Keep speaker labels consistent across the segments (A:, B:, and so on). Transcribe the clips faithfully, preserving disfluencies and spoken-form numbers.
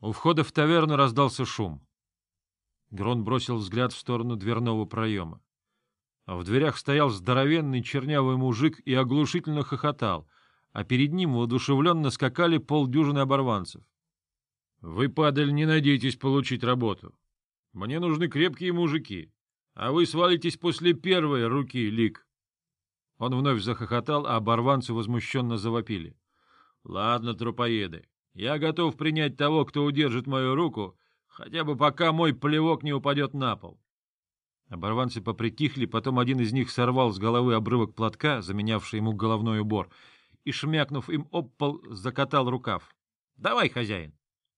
A: У входа в таверну раздался шум. Грон бросил взгляд в сторону дверного проема. В дверях стоял здоровенный чернявый мужик и оглушительно хохотал, а перед ним воодушевленно скакали полдюжины оборванцев. — Вы, падаль, не надейтесь получить работу. Мне нужны крепкие мужики, а вы свалитесь после первой руки, лик. Он вновь захохотал, а оборванцы возмущенно завопили. — Ладно, трупоеды, я готов принять того, кто удержит мою руку, хотя бы пока мой плевок не упадет на пол. Оборванцы попритихли, потом один из них сорвал с головы обрывок платка, заменявший ему головной убор, и, шмякнув им об пол, закатал рукав. — Давай, хозяин!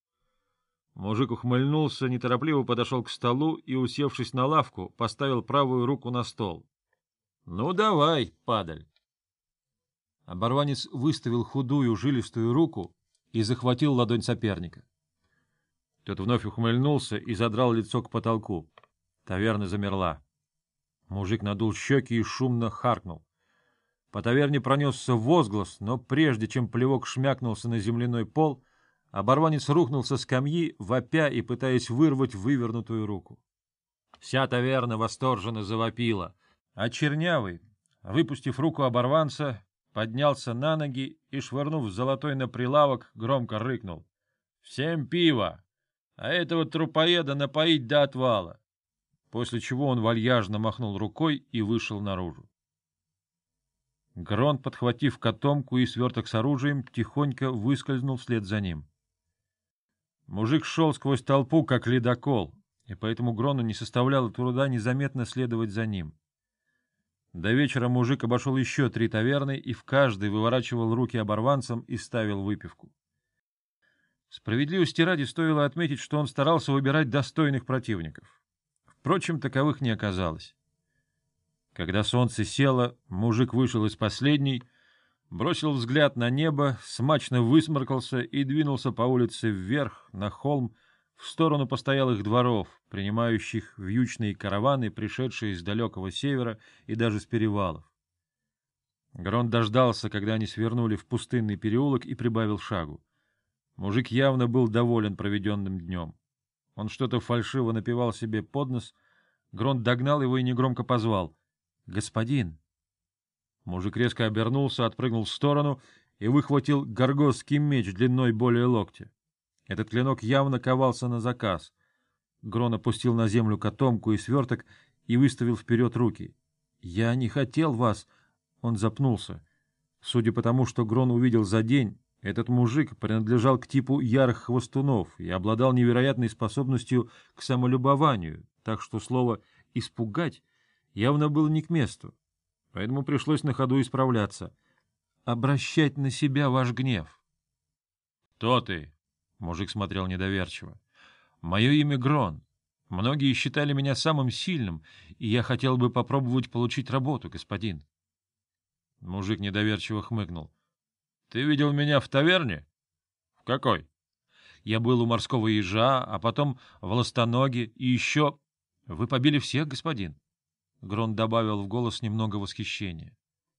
A: Мужик ухмыльнулся, неторопливо подошел к столу и, усевшись на лавку, поставил правую руку на стол. — Ну, давай, падаль! Оборванец выставил худую жилистую руку и захватил ладонь соперника. Тот вновь ухмыльнулся и задрал лицо к потолку. Таверна замерла. Мужик надул щеки и шумно харкнул. По таверне пронесся возглас, но прежде чем плевок шмякнулся на земляной пол, оборванец рухнул со скамьи, вопя и пытаясь вырвать вывернутую руку. Вся таверна восторженно завопила, а чернявый, выпустив руку оборванца, поднялся на ноги и, швырнув золотой на прилавок, громко рыкнул. — Всем пиво! А этого трупоеда напоить до отвала! После чего он вальяжно махнул рукой и вышел наружу. Грон, подхватив котомку и сверток с оружием, тихонько выскользнул вслед за ним. Мужик шел сквозь толпу, как ледокол, и поэтому Грону не составляло труда незаметно следовать за ним. До вечера мужик обошел еще три таверны и в каждой выворачивал руки оборванцам и ставил выпивку. Справедливости ради стоило отметить, что он старался выбирать достойных противников. Впрочем, таковых не оказалось. Когда солнце село, мужик вышел из последней, бросил взгляд на небо, смачно высморкался и двинулся по улице вверх, на холм, в сторону постоялых дворов, принимающих вьючные караваны, пришедшие с далекого севера и даже с перевалов. Грон дождался, когда они свернули в пустынный переулок, и прибавил шагу. Мужик явно был доволен проведенным днем. Он что-то фальшиво напевал себе под нос. Грон догнал его и негромко позвал. — Господин! Мужик резко обернулся, отпрыгнул в сторону и выхватил горгосский меч длиной более локтя. Этот клинок явно ковался на заказ. Грон опустил на землю котомку и сверток и выставил вперед руки. — Я не хотел вас... Он запнулся. Судя по тому, что Грон увидел за день, этот мужик принадлежал к типу ярых хвостунов и обладал невероятной способностью к самолюбованию, так что слово «испугать» явно было не к месту, поэтому пришлось на ходу исправляться. «Обращать на себя ваш гнев». «Кто ты?» — мужик смотрел недоверчиво. «Мое имя Грон. Многие считали меня самым сильным, и я хотел бы попробовать получить работу, господин». Мужик недоверчиво хмыкнул. — Ты видел меня в таверне? — В какой? — Я был у морского ежа, а потом в Ластоноге, и еще... — Вы побили всех, господин? Грон добавил в голос немного восхищения.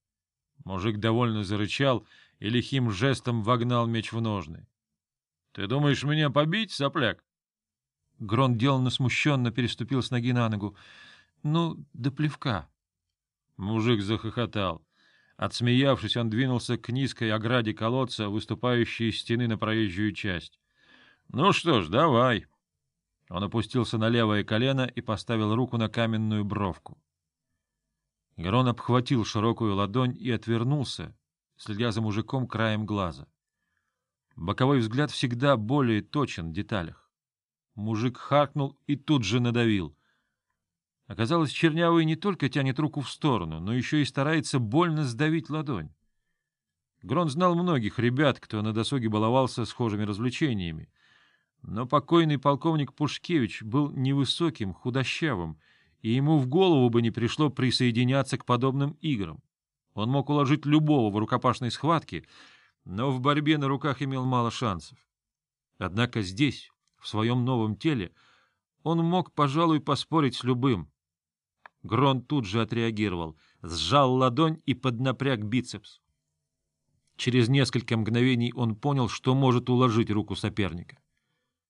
A: Мужик довольно зарычал и лихим жестом вогнал меч в ножны. — Ты думаешь меня побить, сопляк? Грон деланно смущенно переступил с ноги на ногу. — Ну, до плевка. Мужик захохотал. Отсмеявшись, он двинулся к низкой ограде колодца, выступающей из стены на проезжую часть. — Ну что ж, давай. Он опустился на левое колено и поставил руку на каменную бровку. Грон обхватил широкую ладонь и отвернулся, следя за мужиком краем глаза. Боковой взгляд всегда более точен в деталях. Мужик харкнул и тут же надавил. Оказалось, чернявый не только тянет руку в сторону, но еще и старается больно сдавить ладонь. Грон знал многих ребят, кто на досуге баловался схожими развлечениями, но покойный полковник Пушкевич был невысоким, худощавым, и ему в голову бы не пришло присоединяться к подобным играм. Он мог уложить любого в рукопашной схватке, но в борьбе на руках имел мало шансов. Однако здесь, в своем новом теле, он мог, пожалуй, поспорить с любым. Грон тут же отреагировал, сжал ладонь и поднапряг бицепс. Через несколько мгновений он понял, что может уложить руку соперника.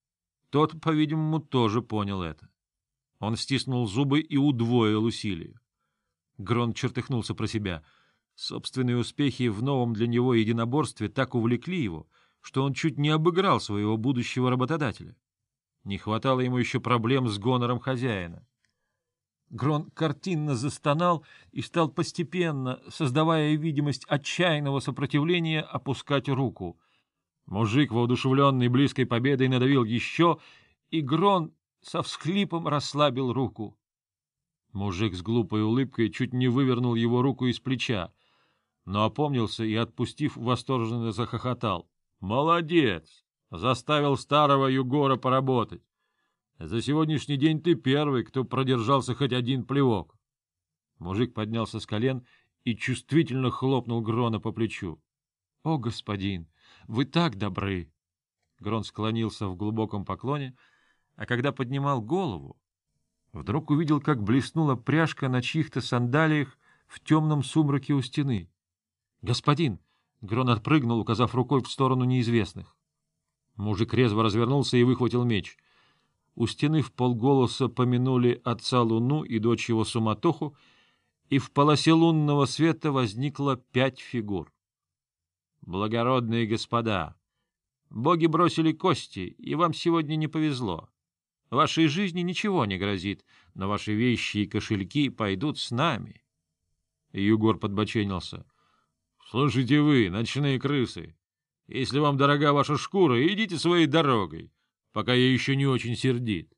A: Тот, по-видимому, тоже понял это. Он стиснул зубы и удвоил усилия. Грон чертыхнулся про себя. Собственные успехи в новом для него единоборстве так увлекли его, что он чуть не обыграл своего будущего работодателя. Не хватало ему еще проблем с гонором хозяина. Грон картинно застонал и стал постепенно, создавая видимость отчаянного сопротивления, опускать руку. Мужик, воодушевленный близкой победой, надавил еще, и Грон со всхлипом расслабил руку. Мужик с глупой улыбкой чуть не вывернул его руку из плеча, но опомнился и, отпустив, восторженно захохотал. — Молодец! Заставил старого Югора поработать. За сегодняшний день ты первый, кто продержался хоть один плевок. Мужик поднялся с колен и чувствительно хлопнул Грона по плечу. — О, господин, вы так добры! Грон склонился в глубоком поклоне, а когда поднимал голову, вдруг увидел, как блеснула пряжка на чьих-то сандалиях в темном сумраке у стены. — Господин! — Грон отпрыгнул, указав рукой в сторону неизвестных. Мужик резво развернулся и выхватил меч. У стены вполголоса помянули отца Луну и дочь его Суматоху, и в полосе лунного света возникло пять фигур. «Благородные господа, боги бросили кости, и вам сегодня не повезло. Вашей жизни ничего не грозит, но ваши вещи и кошельки пойдут с нами». Югор подбоченился. — Слушайте вы, ночные крысы, если вам дорога ваша шкура, идите своей дорогой, пока я еще не очень сердит.